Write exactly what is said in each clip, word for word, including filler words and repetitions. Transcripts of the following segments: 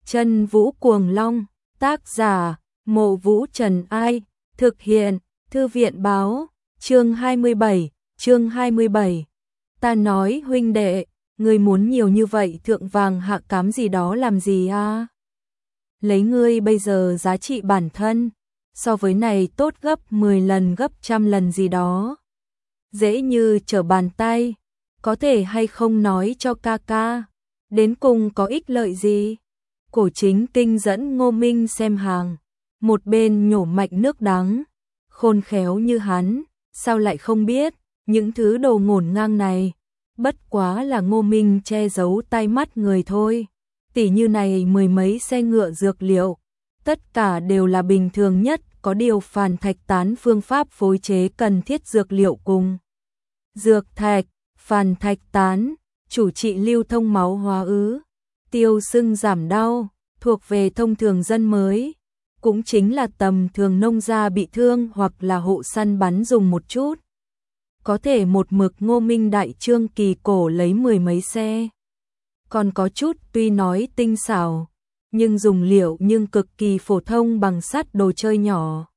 Chân Vũ Cuồng Long, tác giả, Mộ Vũ Trần Ai, thực hiện, Thư viện Báo, chương hai mươi bảy, chương hai mươi bảy. Ta nói huynh đệ, ngươi muốn nhiều như vậy thượng vàng hạ cám gì đó làm gì a? Lấy ngươi bây giờ giá trị bản thân, so với này tốt gấp mười lần gấp trăm lần gì đó. Dễ như trở bàn tay, có thể hay không nói cho ca ca, đến cùng có ích lợi gì? Cổ Chính Kinh dẫn Ngô Minh xem hàng, một bên nhổ mạnh nước đắng, khôn khéo như hắn, sao lại không biết, những thứ đồ ngổn ngang này, bất quá là Ngô Minh che giấu tai mắt người thôi. Tỷ như này mười mấy xe ngựa dược liệu, tất cả đều là bình thường nhất, có điều phàn thạch tán phương pháp phối chế cần thiết dược liệu cùng. Dược thạch, phàn thạch tán, chủ trị lưu thông máu hóa ứ, tiêu sưng giảm đau, thuộc về thông thường dân mới, cũng chính là tầm thường nông gia bị thương hoặc là hộ săn bắn dùng một chút. Có thể một mực Ngô Minh đại trương kỳ cổ lấy mười mấy xe. Còn có chút tuy nói tinh xảo, nhưng dùng liệu nhưng cực kỳ phổ thông bằng sắt đồ chơi nhỏ.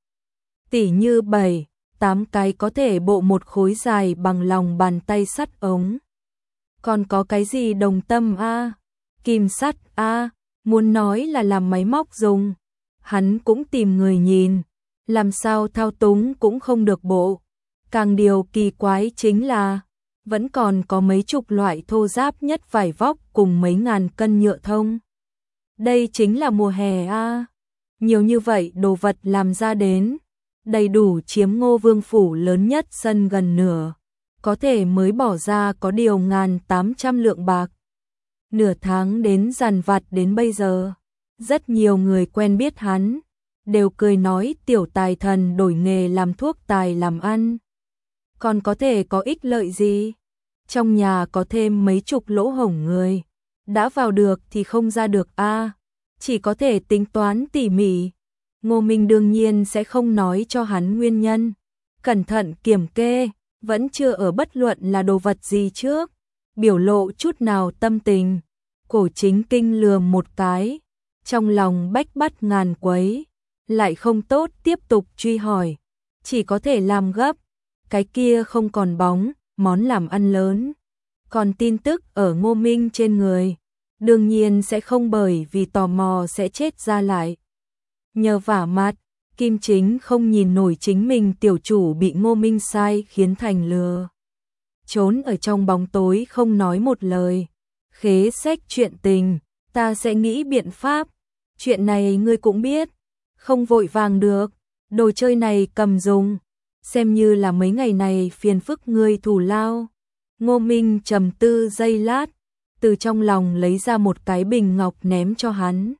Tỉ như bảy, tám cái có thể bộ một khối dài bằng lòng bàn tay sắt ống. Còn có cái gì đồng tâm a, kim sắt a, muốn nói là làm máy móc dùng. Hắn cũng tìm người nhìn, làm sao thao túng cũng không được bộ. Càng điều kỳ quái chính là, vẫn còn có mấy chục loại thô ráp nhất vải vóc cùng mấy ngàn cân nhựa thông. Đây chính là mùa hè a, nhiều như vậy đồ vật làm ra đến, đầy đủ chiếm Ngô Vương phủ lớn nhất sân gần nửa, có thể mới bỏ ra có điều ngàn tám trăm lượng bạc. Nửa tháng đến dằn vặt đến bây giờ, rất nhiều người quen biết hắn, đều cười nói tiểu tài thần đổi nghề làm thuốc tài làm ăn. Còn có thể có ích lợi gì? Trong nhà có thêm mấy chục lỗ hổng người, đã vào được thì không ra được a, chỉ có thể tính toán tỉ mỉ. Ngô Minh đương nhiên sẽ không nói cho hắn nguyên nhân, cẩn thận kiểm kê, vẫn chưa ở bất luận là đồ vật gì trước, biểu lộ chút nào tâm tình. Cổ Chính Kinh lườm một cái, trong lòng bách bắt ngàn quấy, lại không tốt tiếp tục truy hỏi, chỉ có thể làm gấp. Cái kia không còn bóng, món làm ăn lớn. Còn tin tức ở Ngô Minh trên người, đương nhiên sẽ không bởi vì tò mò sẽ chết ra lại. Nhờ vả mặt, Kim Chính không nhìn nổi chính mình tiểu chủ bị Ngô Minh sai khiến thành lừa. Trốn ở trong bóng tối không nói một lời. Khế sách chuyện tình, ta sẽ nghĩ biện pháp. Chuyện này ngươi cũng biết, không vội vàng được, đồ chơi này cầm dùng. Xem như là mấy ngày này phiền phức ngươi thủ lao. Ngô Minh trầm tư giây lát, từ trong lòng lấy ra một cái bình ngọc ném cho hắn.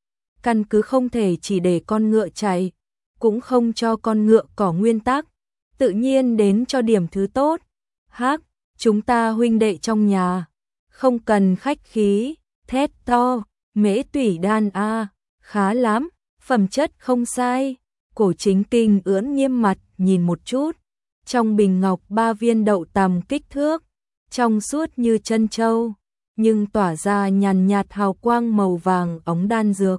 Căn cứ không thể chỉ để con ngựa chạy, cũng không cho con ngựa cỏ nguyên tắc, tự nhiên đến cho điểm thứ tốt. Hắc, chúng ta huynh đệ trong nhà, không cần khách khí, thét to, mễ tủy đan a, khá lắm, phẩm chất không sai. Cổ Chính Kinh ưỡn nghiêm mặt nhìn một chút, trong bình ngọc ba viên đậu tằm kích thước, trong suốt như chân châu, nhưng tỏa ra nhàn nhạt hào quang màu vàng ống đan dược.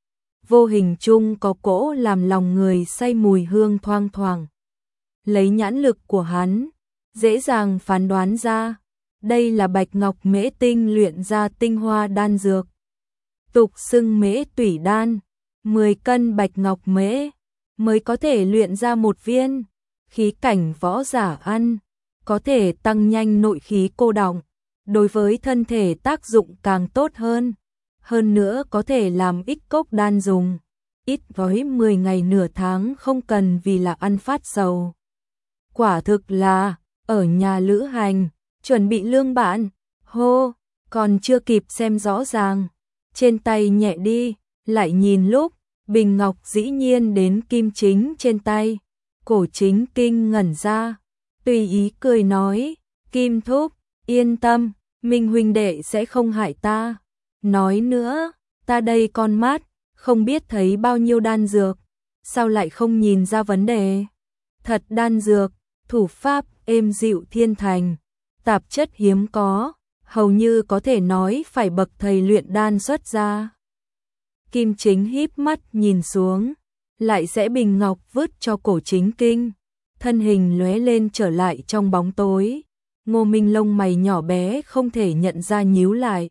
Vô hình chung có cỗ làm lòng người say mùi hương thoang thoảng. Lấy nhãn lực của hắn, dễ dàng phán đoán ra, đây là bạch ngọc mễ tinh luyện ra tinh hoa đan dược. Tục xưng mễ tủy đan, mười cân bạch ngọc mễ mới có thể luyện ra một viên, khí cảnh võ giả ăn, có thể tăng nhanh nội khí cô đọng, đối với thân thể tác dụng càng tốt hơn. Hơn nữa có thể làm ích cốc đan dùng, ít với mười ngày nửa tháng không cần vì là ăn phát sầu. Quả thực là, ở nhà lữ hành, chuẩn bị lương bạn, hô, còn chưa kịp xem rõ ràng, trên tay nhẹ đi, lại nhìn lúc, bình ngọc dĩ nhiên đến Kim Chính trên tay. Cổ Chính Kinh ngẩn ra, tùy ý cười nói, Kim thúc, yên tâm, Minh huynh đệ sẽ không hại ta. Nói nữa, ta đây con mắt, không biết thấy bao nhiêu đan dược, sao lại không nhìn ra vấn đề. Thật đan dược, thủ pháp êm dịu thiên thành, tạp chất hiếm có, hầu như có thể nói phải bậc thầy luyện đan xuất ra. Kim Chính híp mắt nhìn xuống, lại sẽ bình ngọc vứt cho Cổ Chính Kinh. Thân hình lóe lên trở lại trong bóng tối. Ngô Minh lông mày nhỏ bé không thể nhận ra nhíu lại.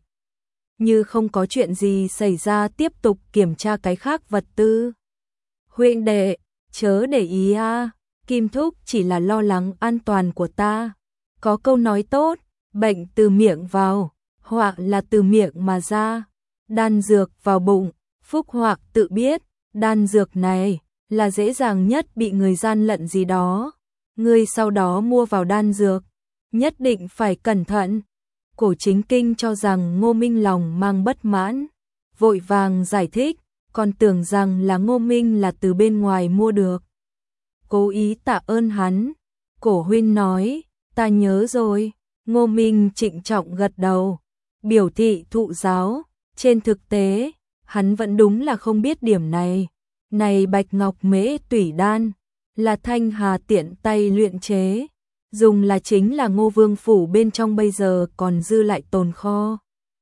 Như không có chuyện gì xảy ra tiếp tục kiểm tra cái khác vật tư. Huynh đệ, chớ để ý a, Kim Thúc chỉ là lo lắng an toàn của ta. Có câu nói tốt, bệnh từ miệng vào, hoặc là từ miệng mà ra. Đan dược vào bụng, phúc hoặc tự biết, đan dược này là dễ dàng nhất bị người gian lận gì đó. Ngươi sau đó mua vào đan dược, nhất định phải cẩn thận. Cổ Chính Kinh cho rằng Ngô Minh lòng mang bất mãn, vội vàng giải thích, còn tưởng rằng là Ngô Minh là từ bên ngoài mua được. Cố ý tạ ơn hắn. Cổ huynh nói, ta nhớ rồi. Ngô Minh trịnh trọng gật đầu, biểu thị thụ giáo. Trên thực tế, hắn vẫn đúng là không biết điểm này. Này Bạch Ngọc Mễ Tủy Đan là Thanh Hà tiện tay luyện chế, dùng là chính là Ngô Vương phủ bên trong bây giờ còn dư lại tồn kho.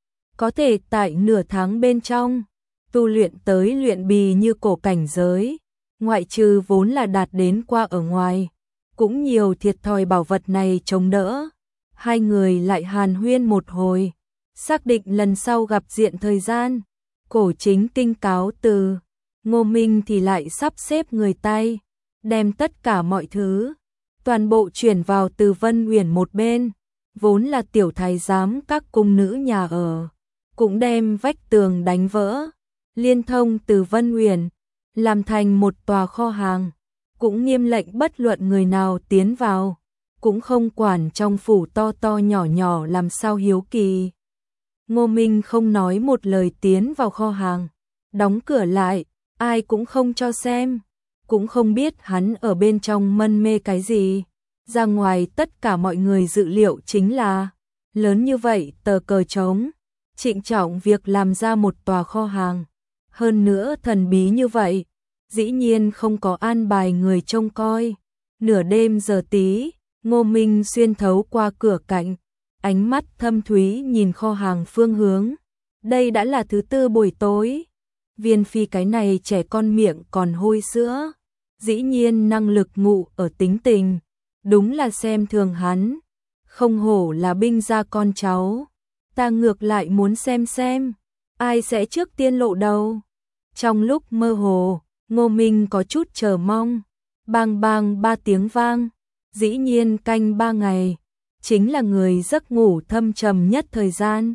Có thể tại nửa tháng bên trong tu luyện tới luyện bì như cổ cảnh giới, ngoại trừ vốn là đạt đến qua ở ngoài, cũng nhiều thiệt thòi bảo vật này chống đỡ. Hai người lại hàn huyên một hồi, xác định lần sau gặp diện thời gian. Cổ Chính Kinh cáo từ, Ngô Minh thì lại sắp xếp người tay, đem tất cả mọi thứ toàn bộ chuyển vào Từ Vân Uyển một bên, vốn là tiểu thái giám các cung nữ nhà ở, cũng đem vách tường đánh vỡ, liên thông Từ Vân Uyển, làm thành một tòa kho hàng, cũng nghiêm lệnh bất luận người nào tiến vào, cũng không quản trong phủ to to nhỏ nhỏ làm sao hiếu kỳ. Ngô Minh không nói một lời tiến vào kho hàng, đóng cửa lại, ai cũng không cho xem, cũng không biết hắn ở bên trong mân mê cái gì. Ra ngoài tất cả mọi người dự liệu chính là lớn như vậy tờ cờ trống, trịnh trọng việc làm ra một tòa kho hàng, hơn nữa thần bí như vậy, dĩ nhiên không có an bài người trông coi. Nửa đêm giờ tí, Ngô Minh xuyên thấu qua cửa cạnh, ánh mắt thâm thúy nhìn kho hàng phương hướng. Đây đã là thứ tư buổi tối. Viên Phi cái này trẻ con miệng còn hôi sữa, dĩ nhiên năng lực ngụ ở tính tình, đúng là xem thường hắn. Không hổ là binh gia con cháu, ta ngược lại muốn xem xem ai sẽ trước tiên lộ đầu. Trong lúc mơ hồ, Ngô Minh có chút chờ mong. Bang bang ba tiếng vang, dĩ nhiên canh ba ngày, chính là người giấc ngủ thâm trầm nhất thời gian.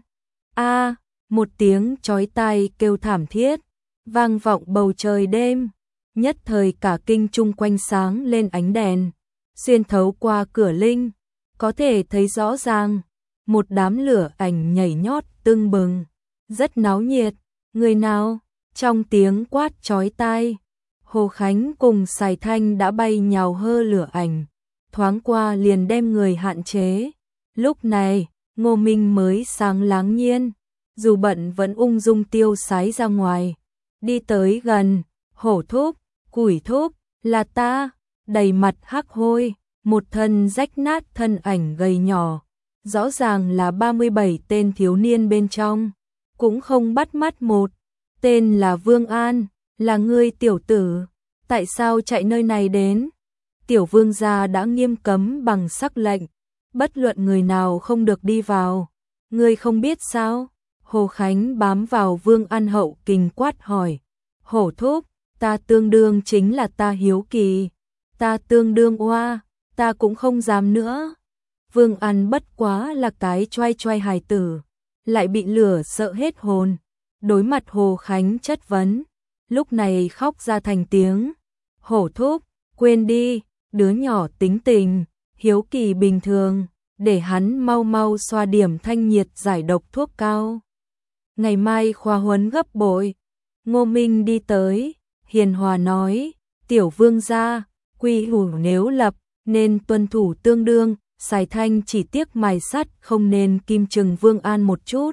A, một tiếng chói tai kêu thảm thiết, vang vọng bầu trời đêm, nhất thời cả kinh chung quanh sáng lên ánh đèn, xuyên thấu qua cửa linh, có thể thấy rõ ràng, một đám lửa ảnh nhảy nhót tưng bừng, rất náo nhiệt. Người nào? Trong tiếng quát chói tai, Hồ Khánh cùng Sài Thanh đã bay nhào hơ lửa ảnh, thoáng qua liền đem người hạn chế. Lúc này, Ngô Minh mới sáng láng nhiên, dù bận vẫn ung dung tiêu sái ra ngoài, đi tới gần. Hổ thúc, Củi thúc, là ta. Đầy mặt hắc hôi, một thân rách nát thân ảnh gầy nhỏ, rõ ràng là ba mươi bảy tên thiếu niên bên trong, cũng không bắt mắt một. Tên là Vương An, là ngươi tiểu tử, tại sao chạy nơi này đến? Tiểu vương gia đã nghiêm cấm bằng sắc lệnh, bất luận người nào không được đi vào. Ngươi không biết sao? Hồ Khánh bám vào Vương An hậu kình quát hỏi. Hổ thúc, ta tương đương chính là ta hiếu kỳ, ta tương đương oa, ta cũng không dám nữa. Vương An bất quá là cái choai choai hài tử, lại bị lửa sợ hết hồn. Đối mặt Hồ Khánh chất vấn, lúc này khóc ra thành tiếng. Hổ thúc, quên đi, đứa nhỏ tính tình, hiếu kỳ bình thường, để hắn mau mau xoa điểm thanh nhiệt giải độc thuốc cao. Ngày mai khóa huấn gấp bội. Ngô Minh đi tới, hiền hòa nói, tiểu vương gia, quy củ nếu lập, nên tuân thủ tương đương. Sài Thanh chỉ tiếc mài sắt không nên kim chừng Vương An một chút,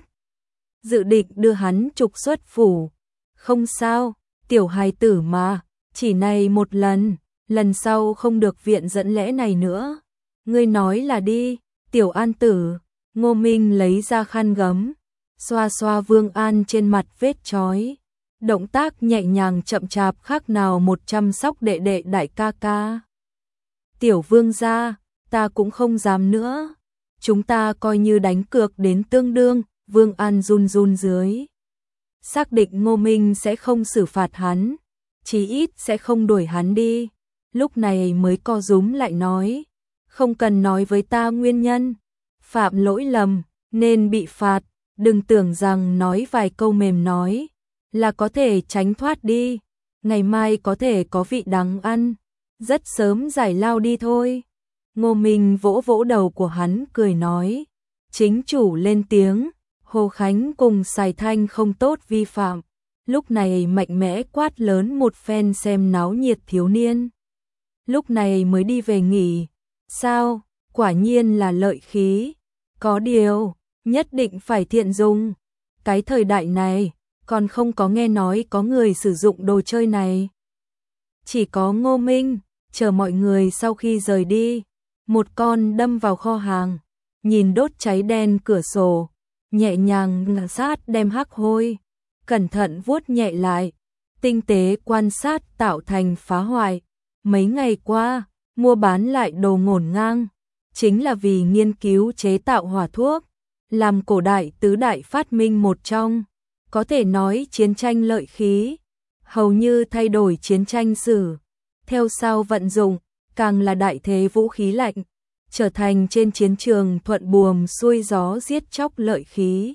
dự định đưa hắn trục xuất phủ. Không sao, tiểu hài tử mà, chỉ này một lần, lần sau không được viện dẫn lẽ này nữa. Ngươi nói là đi, tiểu An tử. Ngô Minh lấy ra khăn gấm, xoa xoa Vương An trên mặt vết chói. động tác nhẹ nhàng chậm chạp khác nào một chăm sóc đệ đệ đại ca ca. Tiểu vương gia, ta cũng không dám nữa. Chúng ta coi như đánh cược đến tương đương, Vương An run run dưới. Xác định Ngô Minh sẽ không xử phạt hắn, chí ít sẽ không đuổi hắn đi. Lúc này mới co rúm lại nói, không cần nói với ta nguyên nhân. Phạm lỗi lầm, nên bị phạt, đừng tưởng rằng nói vài câu mềm nói là có thể tránh thoát đi. Ngày mai có thể có vị đắng ăn, rất sớm giải lao đi thôi. Ngô Minh vỗ vỗ đầu của hắn cười nói, chính chủ lên tiếng, Hồ Khánh cùng Sài Thanh không tốt vi phạm. Lúc này mạnh mẽ quát lớn một phen xem náo nhiệt thiếu niên. Lúc này mới đi về nghỉ. Sao, quả nhiên là lợi khí. Có điều, nhất định phải thiện dùng. Cái thời đại này, còn không có nghe nói có người sử dụng đồ chơi này. Chỉ có Ngô Minh, chờ mọi người sau khi rời đi. Một con đâm vào kho hàng, nhìn đốt cháy đen cửa sổ, nhẹ nhàng ngả sát đem hắc hôi, cẩn thận vuốt nhẹ lại, tinh tế quan sát tạo thành phá hoại. Mấy ngày qua, mua bán lại đồ ngổn ngang, chính là vì nghiên cứu chế tạo hỏa thuốc, làm cổ đại tứ đại phát minh một trong, có thể nói chiến tranh lợi khí, hầu như thay đổi chiến tranh sử. Theo sau vận dụng, càng là đại thế vũ khí lạnh, trở thành trên chiến trường thuận buồm xuôi gió giết chóc lợi khí.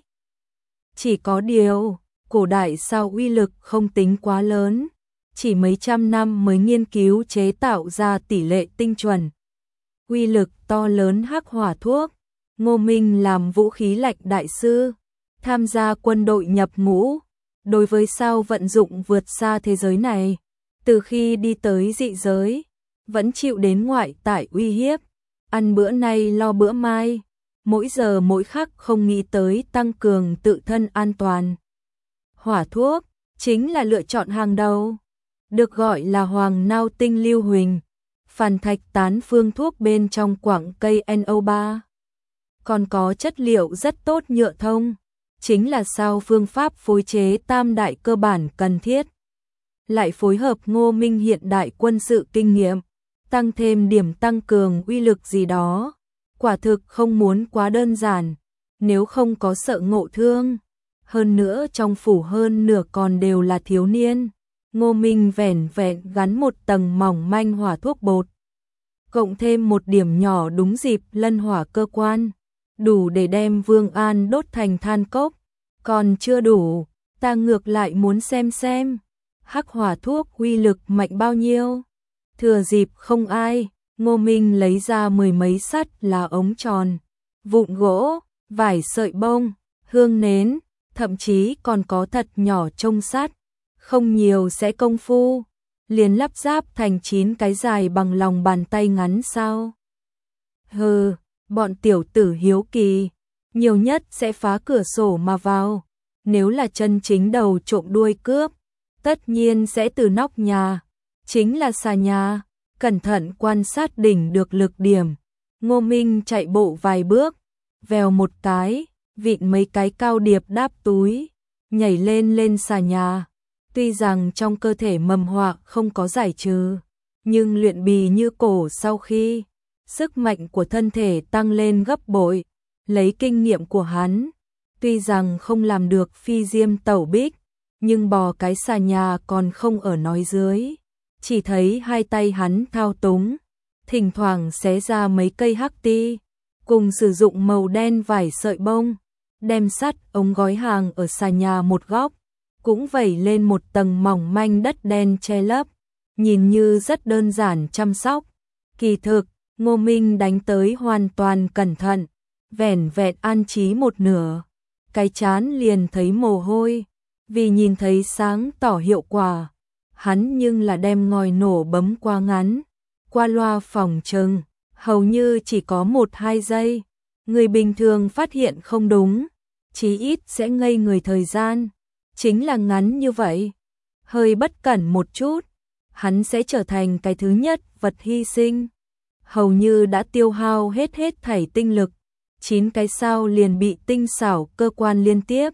Chỉ có điều, cổ đại sao uy lực không tính quá lớn, chỉ mấy trăm năm mới nghiên cứu chế tạo ra tỷ lệ tinh chuẩn. Uy lực to lớn hắc hỏa thuốc, Ngô Minh làm vũ khí lạnh đại sư, tham gia quân đội nhập ngũ, đối với sao vận dụng vượt xa thế giới này, từ khi đi tới dị giới, vẫn chịu đến ngoại tại uy hiếp, ăn bữa nay lo bữa mai, mỗi giờ mỗi khắc không nghĩ tới tăng cường tự thân an toàn. Hỏa thuốc chính là lựa chọn hàng đầu, được gọi là hoàng nao tinh lưu huỳnh, phản thạch tán phương thuốc bên trong quặng cây en o ba. Còn có chất liệu rất tốt nhựa thông, chính là sao phương pháp phối chế tam đại cơ bản cần thiết. Lại phối hợp Ngô Minh hiện đại quân sự kinh nghiệm, tăng thêm điểm tăng cường uy lực gì đó, quả thực không muốn quá đơn giản, nếu không có sợ ngộ thương. Hơn nữa trong phủ hơn nửa còn đều là thiếu niên, Ngô Minh vẻn vẹn gắn một tầng mỏng manh hỏa thuốc bột, cộng thêm một điểm nhỏ đúng dịp lân hỏa cơ quan, đủ để đem Vương An đốt thành than cốc. Còn chưa đủ, ta ngược lại muốn xem xem hắc hỏa thuốc uy lực mạnh bao nhiêu. Thừa dịp không ai, Ngô Minh lấy ra mười mấy sắt là ống tròn, vụn gỗ, vải sợi bông, hương nến, thậm chí còn có thật nhỏ trông sắt, không nhiều sẽ công phu, liền lắp ráp thành chín cái dài bằng lòng bàn tay ngắn sao. Hừ, bọn tiểu tử hiếu kỳ, nhiều nhất sẽ phá cửa sổ mà vào, nếu là chân chính đầu trộm đuôi cướp, tất nhiên sẽ từ nóc nhà, chính là xà nhà, cẩn thận quan sát đỉnh được lực điểm. Ngô Minh chạy bộ vài bước, vèo một cái, vịn mấy cái cao điệp đáp túi, nhảy lên lên xà nhà. Tuy rằng trong cơ thể mầm họa không có giải trừ, nhưng luyện bì như cổ sau khi, sức mạnh của thân thể tăng lên gấp bội, lấy kinh nghiệm của hắn, tuy rằng không làm được phi diêm tẩu bích, nhưng bò cái xà nhà còn không ở nói dưới, chỉ thấy hai tay hắn thao túng, thỉnh thoảng xé ra mấy cây hắc ti, cùng sử dụng màu đen vải sợi bông, đem sắt ống gói hàng ở xà nhà một góc, cũng vẩy lên một tầng mỏng manh đất đen che lấp, nhìn như rất đơn giản chăm sóc. Kỳ thực, Ngô Minh đánh tới hoàn toàn cẩn thận, vẻn vẹn an trí một nửa, cái chán liền thấy mồ hôi, vì nhìn thấy sáng tỏ hiệu quả, hắn nhưng là đem ngòi nổ bấm qua ngắn, qua loa phòng trừng, hầu như chỉ có một hai giây, người bình thường phát hiện không đúng, chí ít sẽ ngây người thời gian, chính là ngắn như vậy, hơi bất cẩn một chút, hắn sẽ trở thành cái thứ nhất vật hy sinh, hầu như đã tiêu hao hết hết thảy tinh lực, chín cái sao liền bị tinh xảo cơ quan liên tiếp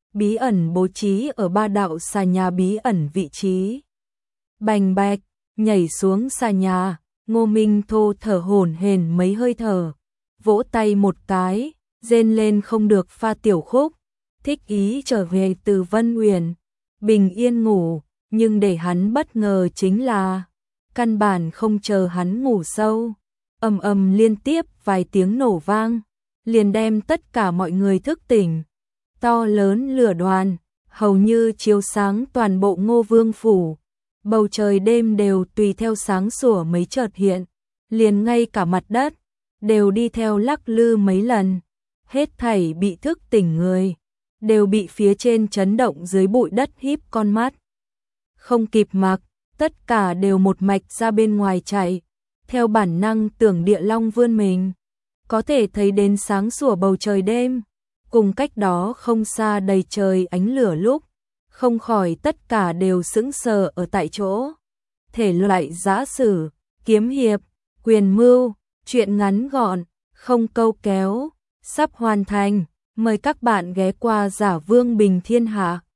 bí ẩn bố trí ở ba đạo xà nhà bí ẩn vị trí. Bành bạch, nhảy xuống xà nhà, Ngô Minh Thô thở hổn hển mấy hơi thở, vỗ tay một cái, rên lên không được pha tiểu khúc, thích ý trở về từ Vân Uyển, bình yên ngủ, nhưng để hắn bất ngờ chính là, căn bản không chờ hắn ngủ sâu, ầm ầm liên tiếp vài tiếng nổ vang, liền đem tất cả mọi người thức tỉnh. To lớn lửa đoàn, hầu như chiếu sáng toàn bộ Ngô Vương phủ. Bầu trời đêm đều tùy theo sáng sủa mấy chợt hiện, liền ngay cả mặt đất đều đi theo lắc lư mấy lần. Hết thảy bị thức tỉnh người, đều bị phía trên chấn động dưới bụi đất híp con mắt. Không kịp mặc, tất cả đều một mạch ra bên ngoài chạy, theo bản năng tưởng địa long vươn mình. Có thể thấy đến sáng sủa bầu trời đêm, cùng cách đó không xa đầy trời ánh lửa lúc, không khỏi tất cả đều sững sờ ở tại chỗ. Thể loại giã sử, kiếm hiệp, quyền mưu, truyện ngắn gọn, không câu kéo, sắp hoàn thành, mời các bạn ghé qua Giả Vương Bình Thiên Hạ.